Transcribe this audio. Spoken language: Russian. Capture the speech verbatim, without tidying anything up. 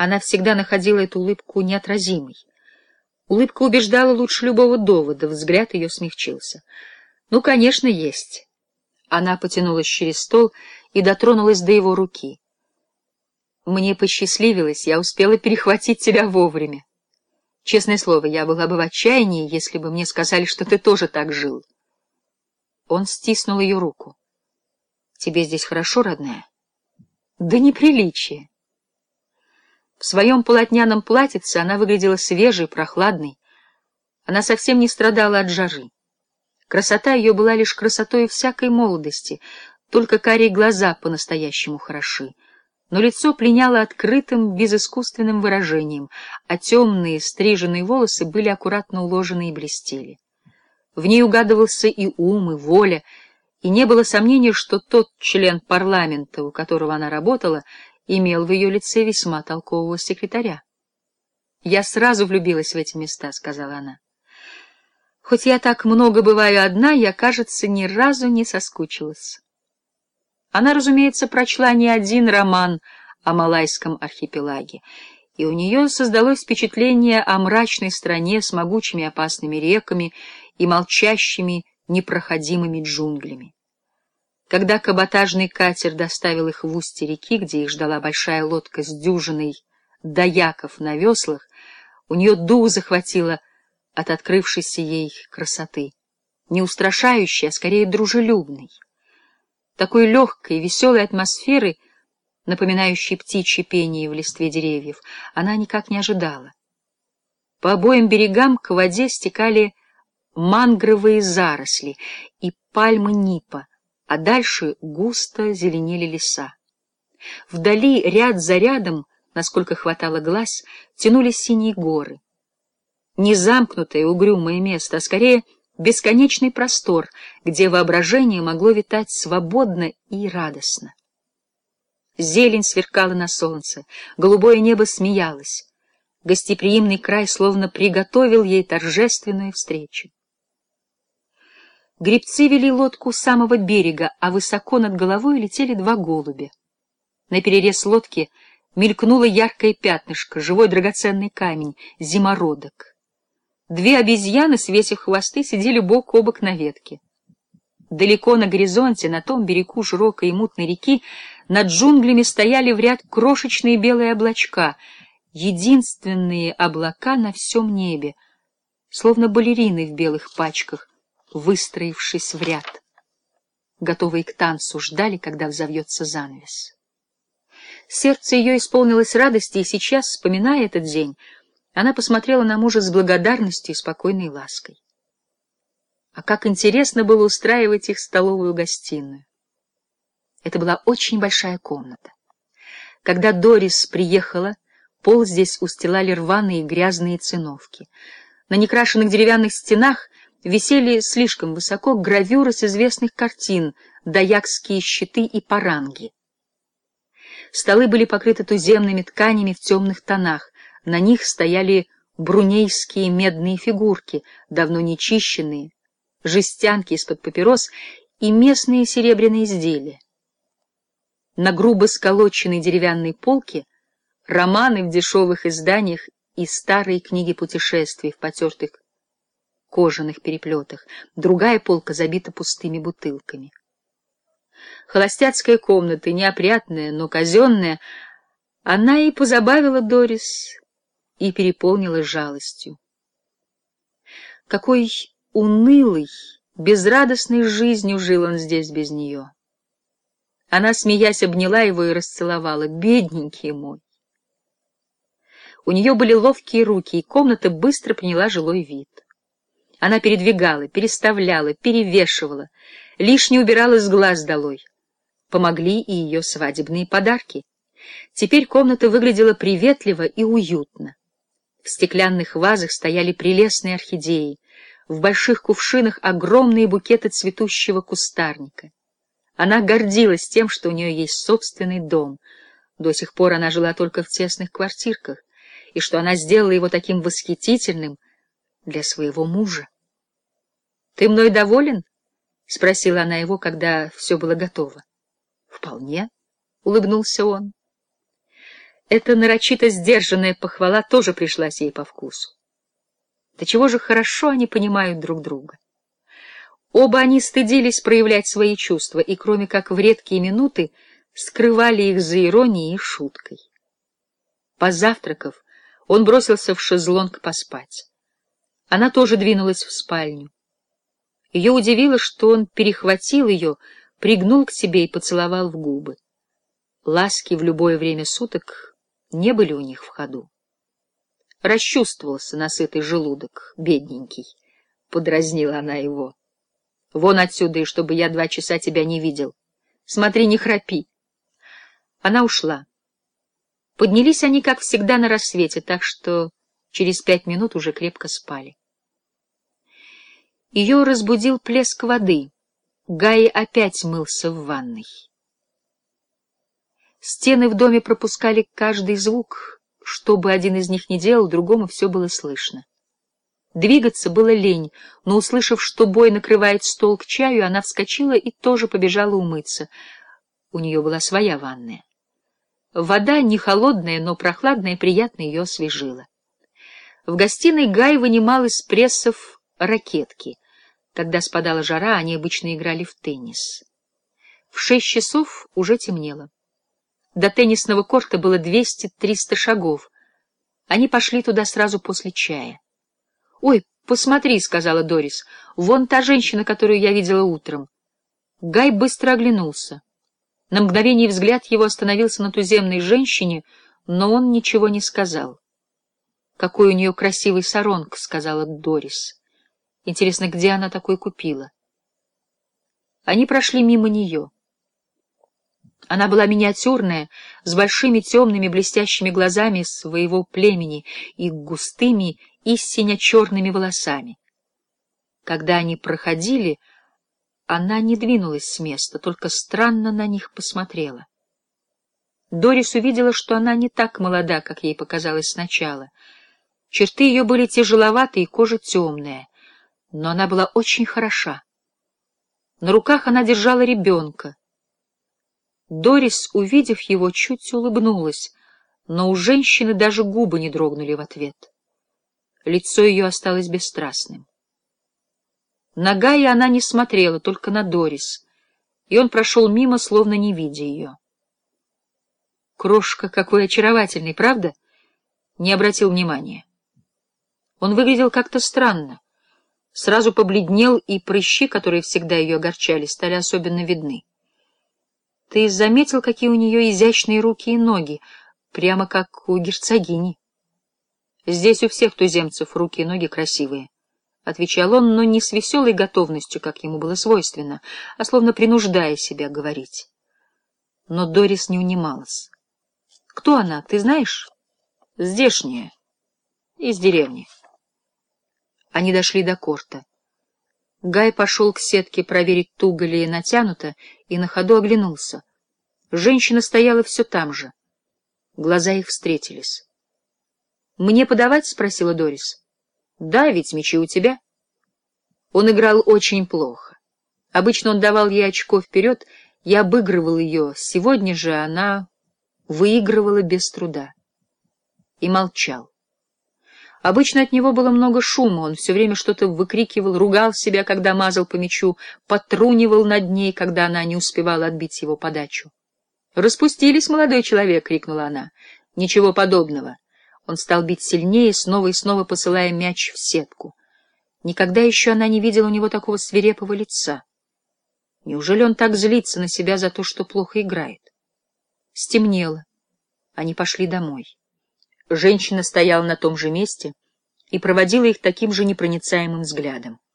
Она всегда находила эту улыбку неотразимой. Улыбка убеждала лучше любого довода, взгляд ее смягчился. «Ну, конечно, есть». Она потянулась через стол и дотронулась до его руки. «Мне посчастливилось, я успела перехватить тебя вовремя. Честное слово, я была бы в отчаянии, если бы мне сказали, что ты тоже так жил». Он стиснул ее руку. «Тебе здесь хорошо, родная?» «Да неприличие». В своем полотняном платьице она выглядела свежей, прохладной. Она совсем не страдала от жары. Красота ее была лишь красотой всякой молодости, только карие глаза по-настоящему хороши. Но лицо пленяло открытым, безыскусственным выражением, а темные стриженные волосы были аккуратно уложены и блестели. В ней угадывался и ум, и воля, и не было сомнения, что тот член парламента, у которого она работала, имел в ее лице весьма толкового секретаря. «Я сразу влюбилась в эти места», — сказала она. «Хоть я так много бываю одна, я, кажется, ни разу не соскучилась». Она, разумеется, прочла не один роман о Малайском архипелаге, и у нее создалось впечатление о мрачной стране с могучими опасными реками и молчащими непроходимыми джунглями. Когда каботажный катер доставил их в устье реки, где их ждала большая лодка с дюжиной даяков на веслах, у нее дух захватило от открывшейся ей красоты, не устрашающей, а скорее дружелюбной. Такой легкой, веселой атмосферы, напоминающей птичье пение в листве деревьев, она никак не ожидала. По обоим берегам к воде стекали мангровые заросли и пальмы нипа, а дальше густо зеленели леса. Вдали, ряд за рядом, насколько хватало глаз, тянулись синие горы. Не замкнутое угрюмое место, а скорее бесконечный простор, где воображение могло витать свободно и радостно. Зелень сверкала на солнце, голубое небо смеялось. Гостеприимный край словно приготовил ей торжественную встречу. Гребцы вели лодку с самого берега, а высоко над головой летели два голубя. Наперерез лодки мелькнуло яркое пятнышко, живой драгоценный камень, зимородок. Две обезьяны, свесив хвосты, сидели бок о бок на ветке. Далеко на горизонте, на том берегу широкой и мутной реки, над джунглями стояли в ряд крошечные белые облачка, единственные облака на всем небе, словно балерины в белых пачках, выстроившись в ряд. Готовые к танцу, ждали, когда взовьется занавес. Сердце ее исполнилось радости, и сейчас, вспоминая этот день, она посмотрела на мужа с благодарностью и спокойной лаской. А как интересно было устраивать их столовую гостиную. Это была очень большая комната. Когда Дорис приехала, пол здесь устилали рваные грязные циновки. На некрашенных деревянных стенах висели слишком высоко гравюры с известных картин, даякские щиты и паранги. Столы были покрыты туземными тканями в темных тонах, на них стояли брунейские медные фигурки, давно не чищенные, жестянки из-под папирос и местные серебряные изделия. На грубо сколоченной деревянной полке романы в дешевых изданиях и старые книги путешествий в потертых кожаных переплетах, другая полка забита пустыми бутылками. Холостяцкая комната, неопрятная, но казенная, она и позабавила Дорис, и переполнилась жалостью. Какой унылой, безрадостной жизнью жил он здесь без нее. Она, смеясь, обняла его и расцеловала. «Бедненький мой!» У нее были ловкие руки, и комната быстро приняла жилой вид. Она передвигала, переставляла, перевешивала, лишнее убирала с глаз долой. Помогли и ее свадебные подарки. Теперь комната выглядела приветливо и уютно. В стеклянных вазах стояли прелестные орхидеи, в больших кувшинах огромные букеты цветущего кустарника. Она гордилась тем, что у нее есть собственный дом. До сих пор она жила только в тесных квартирках, и что она сделала его таким восхитительным для своего мужа. — Ты мной доволен? — спросила она его, когда все было готово. — Вполне, — улыбнулся он. Эта нарочито сдержанная похвала тоже пришлась ей по вкусу. До чего же хорошо они понимают друг друга. Оба они стыдились проявлять свои чувства, и, кроме как в редкие минуты, скрывали их за иронией и шуткой. Позавтракав, он бросился в шезлонг поспать. Она тоже двинулась в спальню. Ее удивило, что он перехватил ее, пригнул к себе и поцеловал в губы. Ласки в любое время суток не были у них в ходу. Расчувствовался насытый желудок, бедненький, — подразнила она его. — Вон отсюда, и чтобы я два часа тебя не видел. Смотри, не храпи. Она ушла. Поднялись они, как всегда, на рассвете, так что через пять минут уже крепко спали. Ее разбудил плеск воды. Гай опять мылся в ванной. Стены в доме пропускали каждый звук. Что бы один из них ни делал, другому все было слышно. Двигаться было лень, но, услышав, что Бой накрывает стол к чаю, она вскочила и тоже побежала умыться. У нее была своя ванная. Вода не холодная, но прохладная, приятно ее освежила. В гостиной Гай вынимал из прессов ракетки. Когда спадала жара, они обычно играли в теннис. В шесть часов уже темнело. До теннисного корта было двести-триста шагов. Они пошли туда сразу после чая. — Ой, посмотри, — сказала Дорис, — вон та женщина, которую я видела утром. Гай быстро оглянулся. На мгновение взгляд его остановился на туземной женщине, но он ничего не сказал. — Какой у нее красивый саронг, — сказала Дорис. — Интересно, где она такой купила? Они прошли мимо нее. Она была миниатюрная, с большими темными блестящими глазами своего племени и густыми и сине-черными волосами. Когда они проходили, она не двинулась с места, только странно на них посмотрела. Дорис увидела, что она не так молода, как ей показалось сначала. Черты ее были тяжеловатые, кожа темная, но она была очень хороша. На руках она держала ребенка. Дорис, увидев его, чуть улыбнулась, но у женщины даже губы не дрогнули в ответ. Лицо ее осталось бесстрастным. На Гая она не смотрела, только на Дорис, и он прошел мимо, словно не видя ее. Крошка какой очаровательный, правда? Не обратил внимания. Он выглядел как-то странно. Сразу побледнел, и прыщи, которые всегда ее огорчали, стали особенно видны. Ты заметил, какие у нее изящные руки и ноги, прямо как у герцогини? Здесь у всех туземцев руки и ноги красивые, — отвечал он, но не с веселой готовностью, как ему было свойственно, а словно принуждая себя говорить. Но Дорис не унималась. — Кто она, ты знаешь? — Здешняя, из деревни. Они дошли до корта. Гай пошел к сетке проверить, туго ли натянуто, и на ходу оглянулся. Женщина стояла все там же. Глаза их встретились. — Мне подавать? — спросила Дорис. — Да, ведь мячи у тебя. Он играл очень плохо. Обычно он давал ей очко вперед, я обыгрывал ее. Сегодня же она выигрывала без труда. И молчал. Обычно от него было много шума, он все время что-то выкрикивал, ругал себя, когда мазал по мячу, потрунивал над ней, когда она не успевала отбить его подачу. «Распустились, молодой человек!» — крикнула она. «Ничего подобного!» Он стал бить сильнее, снова и снова посылая мяч в сетку. Никогда еще она не видела у него такого свирепого лица. Неужели он так злится на себя за то, что плохо играет? Стемнело. Они пошли домой. Женщина стояла на том же месте и проводила их таким же непроницаемым взглядом.